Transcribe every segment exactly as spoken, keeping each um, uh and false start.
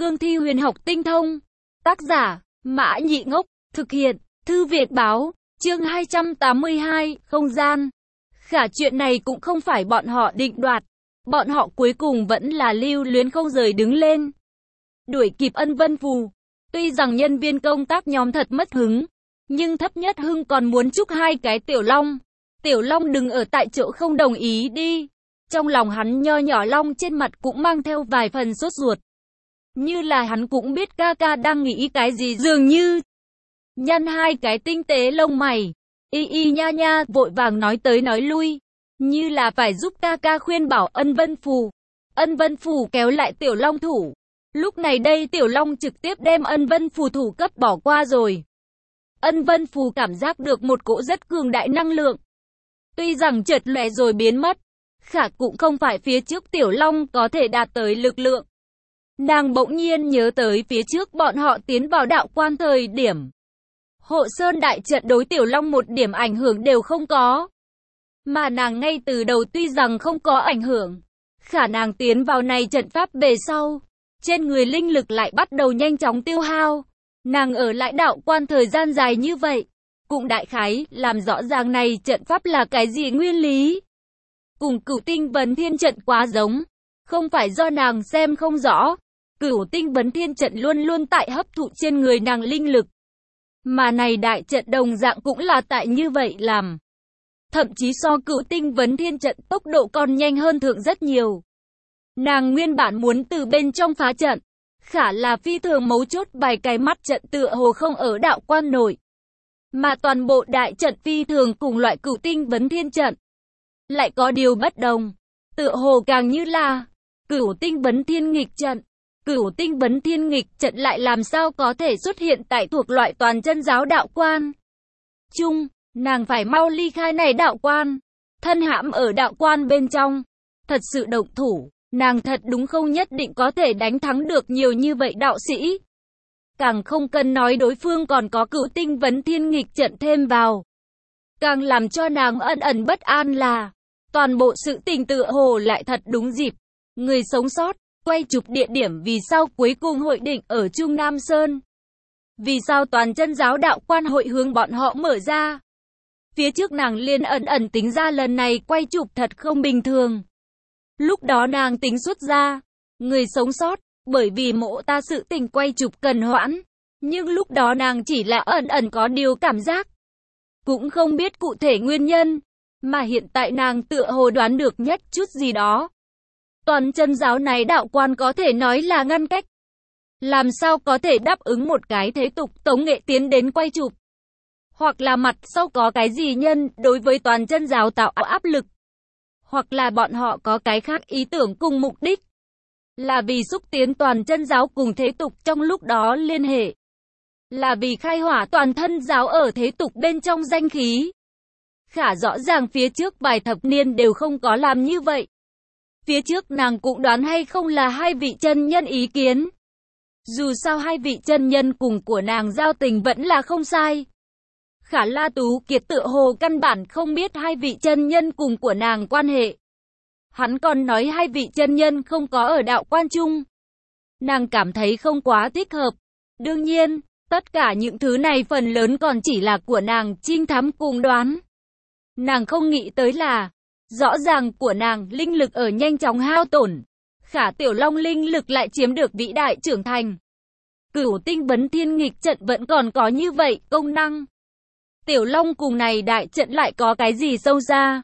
cương thi huyền học tinh thông. Tác giả, Mã Nhị Ngốc, thực hiện, Thư Việt Báo, chương hai trăm tám mươi hai, không gian. Khả chuyện này cũng không phải bọn họ định đoạt. Bọn họ cuối cùng vẫn là lưu luyến không rời đứng lên. Đuổi kịp Ân Vân Phù. Tuy rằng nhân viên công tác nhóm thật mất hứng, nhưng thấp nhất hưng còn muốn chúc hai cái Tiểu Long. Tiểu Long đừng ở tại chỗ không đồng ý đi. Trong lòng hắn nho nhỏ Long trên mặt cũng mang theo vài phần sốt ruột. Như là hắn cũng biết ca ca đang nghĩ cái gì dường như. Nhăn hai cái tinh tế lông mày. Y y nha nha vội vàng nói tới nói lui. Như là phải giúp ca ca khuyên bảo Ân Vân Phù. Ân Vân Phù kéo lại Tiểu Long thủ. Lúc này đây Tiểu Long trực tiếp đem Ân Vân Phù thủ cấp bỏ qua rồi. Ân Vân Phù cảm giác được một cỗ rất cường đại năng lượng. Tuy rằng chợt lóe rồi biến mất, khả cũng không phải phía trước Tiểu Long có thể đạt tới lực lượng. Nàng bỗng nhiên nhớ tới phía trước bọn họ tiến vào đạo quan thời điểm. Hộ Sơn đại trận đối Tiểu Long một điểm ảnh hưởng đều không có. Mà nàng ngay từ đầu tuy rằng không có ảnh hưởng, khả nàng tiến vào này trận pháp về sau, trên người linh lực lại bắt đầu nhanh chóng tiêu hao. Nàng ở lại đạo quan thời gian dài như vậy, cũng đại khái làm rõ ràng này trận pháp là cái gì nguyên lý. Cùng Cửu Tinh Vấn Thiên trận quá giống, không phải do nàng xem không rõ. Cửu Tinh Vấn Thiên trận luôn luôn tại hấp thụ trên người nàng linh lực. Mà này đại trận đồng dạng cũng là tại như vậy làm. Thậm chí so Cửu Tinh Vấn Thiên trận tốc độ còn nhanh hơn thượng rất nhiều. Nàng nguyên bản muốn từ bên trong phá trận, khả là phi thường mấu chốt vài cái mắt trận tựa hồ không ở đạo quan nội. Mà toàn bộ đại trận phi thường cùng loại Cửu Tinh Vấn Thiên trận. Lại có điều bất đồng, tựa hồ càng như là Cửu Tinh Vấn Thiên nghịch trận. Cửu Tinh Vấn Thiên nghịch trận lại làm sao có thể xuất hiện tại thuộc loại toàn chân giáo đạo quan. Chung, nàng phải mau ly khai này đạo quan, thân hãm ở đạo quan bên trong. Thật sự động thủ, nàng thật đúng không nhất định có thể đánh thắng được nhiều như vậy đạo sĩ. Càng không cần nói đối phương còn có Cửu Tinh Vấn Thiên nghịch trận thêm vào. Càng làm cho nàng ẩn ẩn bất an là, toàn bộ sự tình tựa hồ lại thật đúng dịp. Người sống sót, quay chụp địa điểm vì sao cuối cùng hội định ở Trung Nam Sơn. Vì sao toàn chân giáo đạo quan hội hướng bọn họ mở ra. Phía trước nàng liên ẩn ẩn tính ra lần này quay chụp thật không bình thường. Lúc đó nàng tính xuất ra, người sống sót, bởi vì mộ ta sự tình quay chụp cần hoãn. Nhưng lúc đó nàng chỉ là ẩn ẩn có điều cảm giác. Cũng không biết cụ thể nguyên nhân, mà hiện tại nàng tựa hồ đoán được nhất chút gì đó. Toàn chân giáo này đạo quan có thể nói là ngăn cách. Làm sao có thể đáp ứng một cái thế tục tống nghệ tiến đến quay chụp. Hoặc là mặt sau có cái gì nhân đối với toàn chân giáo tạo áp lực. Hoặc là bọn họ có cái khác ý tưởng cùng mục đích. Là vì xúc tiến toàn chân giáo cùng thế tục trong lúc đó liên hệ. Là vì khai hỏa toàn thân giáo ở thế tục bên trong danh khí. Khả rõ ràng phía trước vài thập niên đều không có làm như vậy. Phía trước nàng cũng đoán hay không là hai vị chân nhân ý kiến. Dù sao hai vị chân nhân cùng của nàng giao tình vẫn là không sai. Khả La Tú Kiệt tự hồ căn bản không biết hai vị chân nhân cùng của nàng quan hệ. Hắn còn nói hai vị chân nhân không có ở đạo quan chung. Nàng cảm thấy không quá thích hợp. Đương nhiên, tất cả những thứ này phần lớn còn chỉ là của nàng trinh thám cùng đoán. Nàng không nghĩ tới là, rõ ràng của nàng linh lực ở nhanh chóng hao tổn. Khả Tiểu Long linh lực lại chiếm được vĩ đại trưởng thành. Cửu Tinh Vấn Thiên nghịch trận vẫn còn có như vậy công năng. Tiểu Long cùng này đại trận lại có cái gì sâu xa.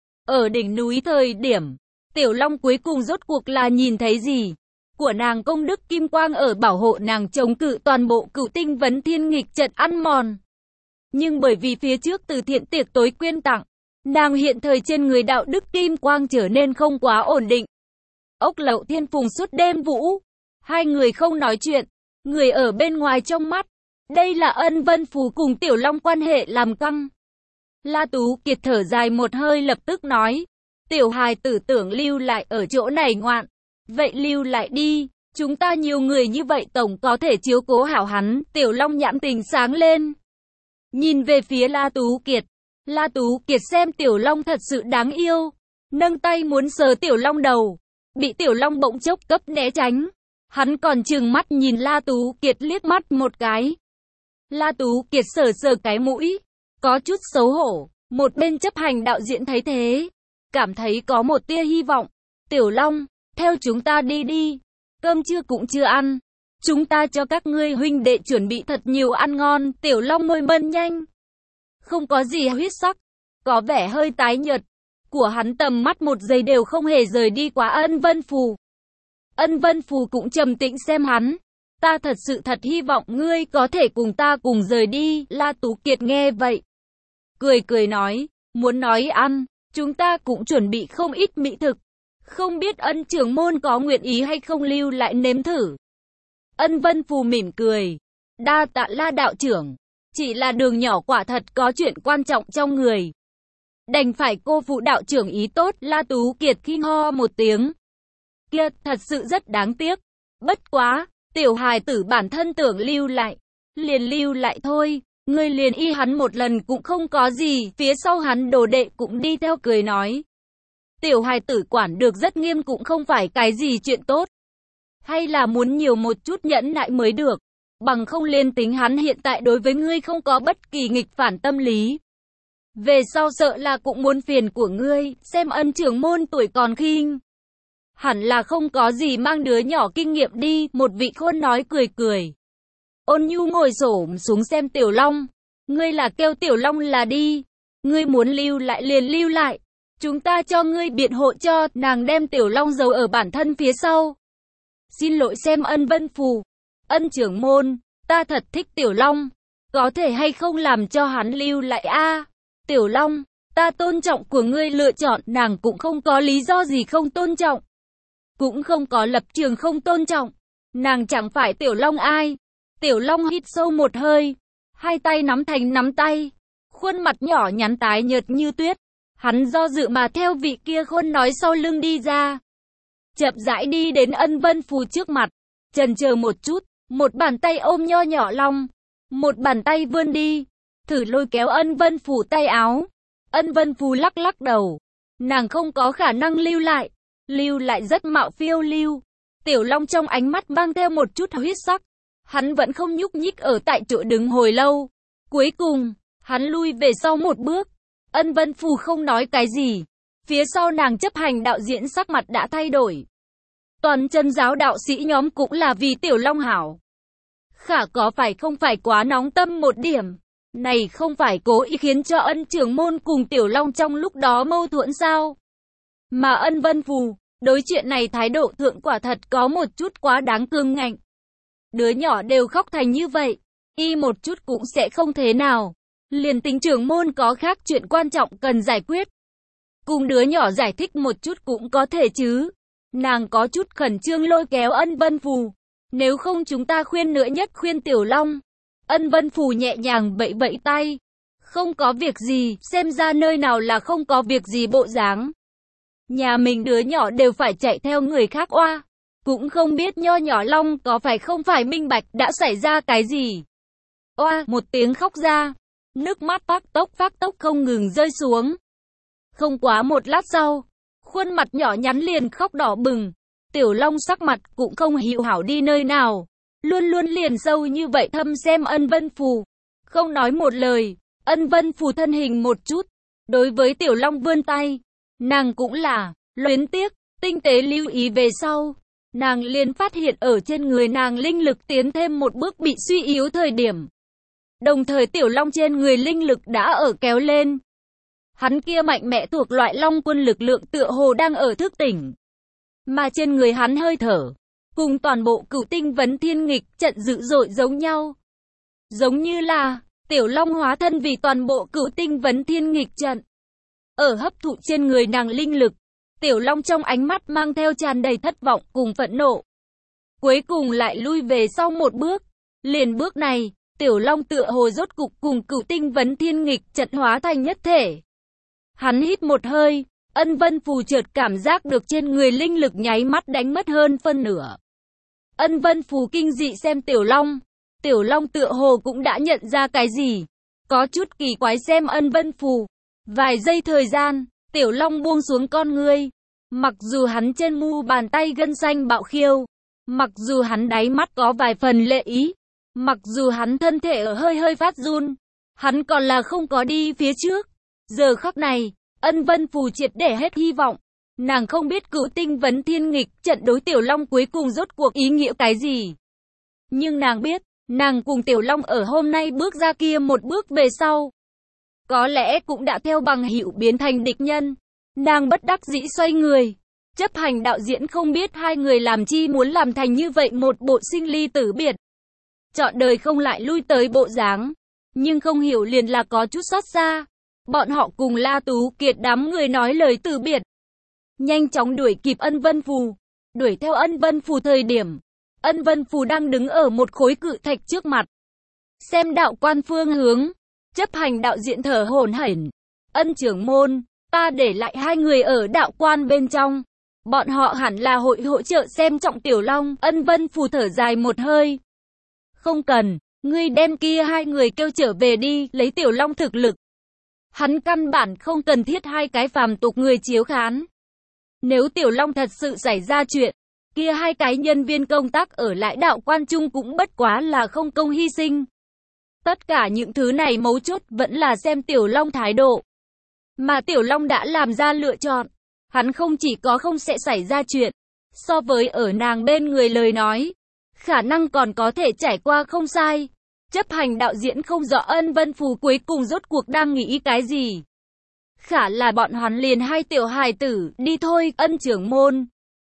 Ở đỉnh núi thời điểm, Tiểu Long cuối cùng rốt cuộc là nhìn thấy gì? Của nàng công đức kim quang ở bảo hộ nàng chống cự toàn bộ Cửu Tinh Vấn Thiên nghịch trận ăn mòn. Nhưng bởi vì phía trước từ thiện tiệc tối quyên tặng, nàng hiện thời trên người đạo đức kim quang trở nên không quá ổn định. Ốc Lậu Thiên Phùng suốt đêm vũ, hai người không nói chuyện, người ở bên ngoài trong mắt. Đây là Ân Vân Phù cùng Tiểu Long quan hệ làm căng. La Tú Kiệt thở dài một hơi lập tức nói, Tiểu hài tử tưởng lưu lại ở chỗ này ngoạn. Vậy lưu lại đi, chúng ta nhiều người như vậy tổng có thể chiếu cố hảo hắn. Tiểu Long nhãn tình sáng lên. Nhìn về phía La Tú Kiệt. La Tú Kiệt xem Tiểu Long thật sự đáng yêu. Nâng tay muốn sờ Tiểu Long đầu. Bị Tiểu Long bỗng chốc cấp né tránh. Hắn còn trừng mắt nhìn La Tú Kiệt liếc mắt một cái. La Tú Kiệt sờ sờ cái mũi, có chút xấu hổ. Một bên chấp hành đạo diễn thấy thế, cảm thấy có một tia hy vọng. Tiểu Long, theo chúng ta đi đi. Cơm trưa cũng chưa ăn. Chúng ta cho các ngươi huynh đệ chuẩn bị thật nhiều ăn ngon. Tiểu Long môi mân nhanh. Không có gì huyết sắc. Có vẻ hơi tái nhợt. Của hắn tầm mắt một giây đều không hề rời đi quá Ân Vân Phù. Ân Vân Phù cũng trầm tĩnh xem hắn. Ta thật sự thật hy vọng ngươi có thể cùng ta cùng rời đi. La Tú Kiệt nghe vậy, cười cười nói, muốn nói ăn, chúng ta cũng chuẩn bị không ít mỹ thực. Không biết Ân trưởng môn có nguyện ý hay không lưu lại nếm thử. Ân Vân Phù mỉm cười. Đa tạ La đạo trưởng. Chỉ là đường nhỏ quả thật có chuyện quan trọng trong người. Đành phải cô phụ đạo trưởng ý tốt. La Tú Kiệt khinh ho một tiếng. Kia, thật sự rất đáng tiếc. Bất quá, tiểu hài tử bản thân tưởng lưu lại. Liền lưu lại thôi. Ngươi liền y hắn một lần cũng không có gì. Phía sau hắn đồ đệ cũng đi theo cười nói. Tiểu hài tử quản được rất nghiêm cũng không phải cái gì chuyện tốt. Hay là muốn nhiều một chút nhẫn nại mới được. Bằng không liên tính hắn hiện tại đối với ngươi không có bất kỳ nghịch phản tâm lý. Về sau sợ là cũng muốn phiền của ngươi. Xem Ân trưởng môn tuổi còn khinh. Hẳn là không có gì mang đứa nhỏ kinh nghiệm đi. Một vị khôn nói cười cười. Ôn Nhu ngồi xổm xuống xem Tiểu Long. Ngươi là kêu Tiểu Long là đi. Ngươi muốn lưu lại liền lưu lại. Chúng ta cho ngươi biện hộ cho. Nàng đem Tiểu Long giấu ở bản thân phía sau. Xin lỗi xem Ân Vân Phù. Ân trưởng môn, ta thật thích Tiểu Long. Có thể hay không làm cho hắn lưu lại a? À, Tiểu Long, ta tôn trọng của ngươi lựa chọn. Nàng cũng không có lý do gì không tôn trọng. Cũng không có lập trường không tôn trọng. Nàng chẳng phải Tiểu Long ai. Tiểu Long hít sâu một hơi. Hai tay nắm thành nắm tay. Khuôn mặt nhỏ nhắn tái nhợt như tuyết. Hắn do dự mà theo vị kia khôn nói sau lưng đi ra. Chậm rãi đi đến Ân Vân Phù trước mặt. Chần chờ một chút. Một bàn tay ôm nho nhỏ Long. Một bàn tay vươn đi. Thử lôi kéo Ân Vân Phù tay áo. Ân Vân Phù lắc lắc đầu. Nàng không có khả năng lưu lại. Lưu lại rất mạo phiêu lưu. Tiểu Long trong ánh mắt mang theo một chút huyết sắc. Hắn vẫn không nhúc nhích ở tại chỗ đứng hồi lâu. Cuối cùng, hắn lui về sau một bước. Ân Vân Phù không nói cái gì. Phía sau nàng chấp hành đạo diễn sắc mặt đã thay đổi. Toàn chân giáo đạo sĩ nhóm cũng là vì Tiểu Long hảo. Khả có phải không phải quá nóng tâm một điểm. Này không phải cố ý khiến cho Ân trưởng môn cùng Tiểu Long trong lúc đó mâu thuẫn sao? Mà Ân Vân Phù, đối chuyện này thái độ thượng quả thật có một chút quá đáng cương ngạnh. Đứa nhỏ đều khóc thành như vậy, y một chút cũng sẽ không thế nào. Liền tính trưởng môn có khác chuyện quan trọng cần giải quyết. Cùng đứa nhỏ giải thích một chút cũng có thể chứ. Nàng có chút khẩn trương lôi kéo Ân Vân Phù. Nếu không chúng ta khuyên nữa nhất khuyên Tiểu Long. Ân Vân Phù nhẹ nhàng bậy bậy tay. Không có việc gì, xem ra nơi nào là không có việc gì bộ dáng. Nhà mình đứa nhỏ đều phải chạy theo người khác oa. Cũng không biết nho nhỏ Long có phải không phải minh bạch đã xảy ra cái gì. Oa, một tiếng khóc ra. Nước mắt phát tốc phát tốc không ngừng rơi xuống. Không quá một lát sau, khuôn mặt nhỏ nhắn liền khóc đỏ bừng. Tiểu Long sắc mặt cũng không hữu hảo đi nơi nào. Luôn luôn liền sâu như vậy thâm xem Ân Vân Phù. Không nói một lời, Ân Vân Phù thân hình một chút. Đối với Tiểu Long vươn tay. Nàng cũng là, luyến tiếc, tinh tế lưu ý về sau. Nàng liền phát hiện ở trên người nàng linh lực tiến thêm một bước bị suy yếu thời điểm. Đồng thời Tiểu Long trên người linh lực đã ở kéo lên. Hắn kia mạnh mẽ thuộc loại Long quân lực lượng tựa hồ đang ở thức tỉnh. Mà trên người hắn hơi thở, cùng toàn bộ Cửu Tinh Vấn Thiên Nghịch trận dữ dội giống nhau. Giống như là, Tiểu Long hóa thân vì toàn bộ Cửu Tinh Vấn Thiên Nghịch trận. Ở hấp thụ trên người nàng linh lực, Tiểu Long trong ánh mắt mang theo tràn đầy thất vọng cùng phẫn nộ. Cuối cùng lại lui về sau một bước. Liền bước này, Tiểu Long tựa hồ rốt cục cùng Cửu Tinh Vấn Thiên Nghịch trận hóa thành nhất thể. Hắn hít một hơi, Ân Vân Phù chợt cảm giác được trên người linh lực nháy mắt đánh mất hơn phân nửa. Ân Vân Phù kinh dị xem Tiểu Long. Tiểu Long tựa hồ cũng đã nhận ra cái gì. Có chút kỳ quái xem Ân Vân Phù. Vài giây thời gian, Tiểu Long buông xuống con ngươi. Mặc dù hắn trên mu bàn tay gân xanh bạo khiêu, Mặc dù hắn đáy mắt có vài phần lệ ý, mặc dù hắn thân thể ở hơi hơi phát run, hắn còn là không có đi phía trước. Giờ khắc này, Ân Vân Phù triệt để hết hy vọng. Nàng không biết cựu tinh vấn thiên nghịch trận đối Tiểu Long cuối cùng rốt cuộc ý nghĩa cái gì. Nhưng nàng biết, nàng cùng Tiểu Long ở hôm nay bước ra kia một bước về sau, có lẽ cũng đã theo bằng hữu biến thành địch nhân. Nàng bất đắc dĩ xoay người. Chấp hành đạo diễn không biết hai người làm chi muốn làm thành như vậy một bộ sinh ly tử biệt. Chọn đời không lại lui tới bộ dáng. Nhưng không hiểu liền là có chút xót xa. Bọn họ cùng La Tú Kiệt đám người nói lời từ biệt. Nhanh chóng đuổi kịp Ân Vân Phù. Đuổi theo Ân Vân Phù thời điểm, Ân Vân Phù đang đứng ở một khối cự thạch trước mặt. Xem đạo quan phương hướng. Chấp hành đạo diễn thở hổn hển. Ân trưởng môn, ta để lại hai người ở đạo quan bên trong. Bọn họ hẳn là hội hỗ trợ xem trọng Tiểu Long. Ân Vân Phù thở dài một hơi. Không cần, ngươi đem kia hai người kêu trở về đi, lấy Tiểu Long thực lực. Hắn căn bản không cần thiết hai cái phàm tục người chiếu khán. Nếu Tiểu Long thật sự xảy ra chuyện, kia hai cái nhân viên công tác ở lại đạo quan trung cũng bất quá là không công hy sinh. Tất cả những thứ này mấu chốt vẫn là xem Tiểu Long thái độ. Mà Tiểu Long đã làm ra lựa chọn. Hắn không chỉ có không sẽ xảy ra chuyện, so với ở nàng bên người lời nói, khả năng còn có thể trải qua không sai. Chấp hành đạo diễn không rõ Ân Vân Phù cuối cùng rốt cuộc đang nghĩ cái gì. Khả là bọn hắn liền hai tiểu hài tử, đi thôi, Ân trưởng môn.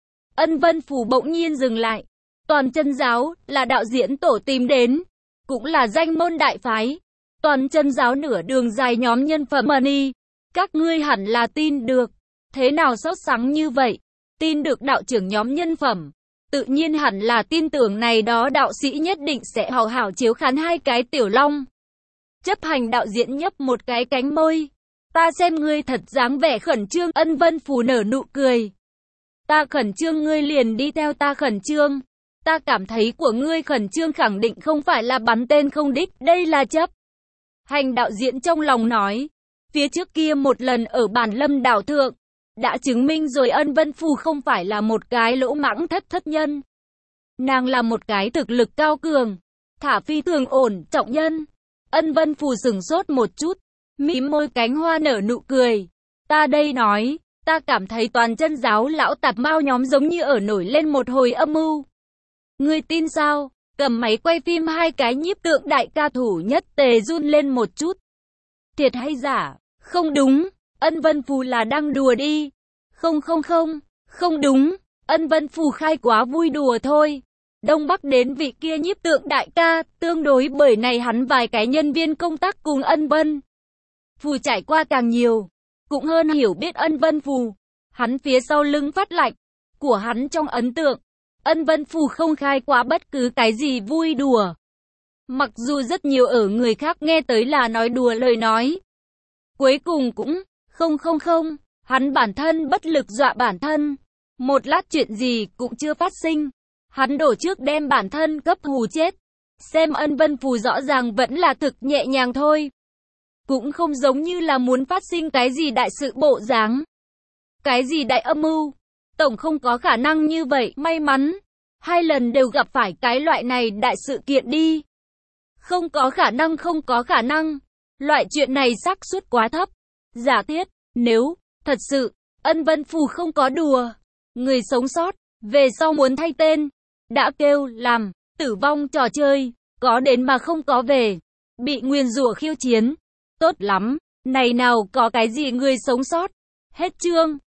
Ân Vân Phù bỗng nhiên dừng lại. Toàn chân giáo là đạo diễn tổ tìm đến, cũng là danh môn đại phái. Toàn chân giáo nửa đường dài nhóm nhân phẩm money, các ngươi hẳn là tin được. Thế nào sốt sắng như vậy? Tin được đạo trưởng nhóm nhân phẩm. Tự nhiên hẳn là tin tưởng này đó đạo sĩ nhất định sẽ hào hảo chiếu khán hai cái Tiểu Long. Chấp hành đạo diễn nhấp một cái cánh môi. Ta xem ngươi thật dáng vẻ khẩn trương. Ân Vân Phù nở nụ cười. Ta khẩn trương ngươi liền đi theo ta khẩn trương. Ta cảm thấy của ngươi khẩn trương khẳng định không phải là bắn tên không đích, đây là chấp hành đạo diễn trong lòng nói. Phía trước kia một lần ở Bản Lâm đảo thượng, đã chứng minh rồi Ân Vân Phù không phải là một cái lỗ mãng thất thất nhân. Nàng là một cái thực lực cao cường, thả phi thường ổn, trọng nhân. Ân Vân Phù sừng sốt một chút, mím môi cánh hoa nở nụ cười. Ta đây nói, ta cảm thấy toàn chân giáo lão tạp mao nhóm giống như ở nổi lên một hồi âm mưu. Ngươi tin sao? Cầm máy quay phim hai cái nhiếp tượng đại ca thủ nhất tề run lên một chút. Thiệt hay giả? Không đúng. Ân Vân Phù là đang đùa đi. Không không không, không đúng. Ân Vân Phù khai quá vui đùa thôi. Đông Bắc đến vị kia nhiếp tượng đại ca, tương đối bởi này hắn vài cái nhân viên công tác cùng Ân Vân Phù trải qua càng nhiều, cũng hơn hiểu biết Ân Vân Phù. Hắn phía sau lưng phát lạnh, của hắn trong ấn tượng, Ân Vân Phù không khai quá bất cứ cái gì vui đùa. Mặc dù rất nhiều ở người khác nghe tới là nói đùa lời nói. Cuối cùng cũng, không không không, hắn bản thân bất lực dọa bản thân. Một lát chuyện gì cũng chưa phát sinh. Hắn đổ trước đem bản thân cấp hù chết. Xem Ân Vân Phù rõ ràng vẫn là thực nhẹ nhàng thôi. Cũng không giống như là muốn phát sinh cái gì đại sự bộ dáng. Cái gì đại âm mưu. Tổng không có khả năng như vậy, may mắn. Hai lần đều gặp phải cái loại này đại sự kiện đi. Không có khả năng không có khả năng. Loại chuyện này xác suất quá thấp. Giả thiết, nếu, thật sự, Ân Vân Phù không có đùa. Người sống sót, về sau muốn thay tên. Đã kêu, làm, tử vong trò chơi. Có đến mà không có về. Bị nguyền rủa khiêu chiến. Tốt lắm, này nào có cái gì người sống sót. Hết chương.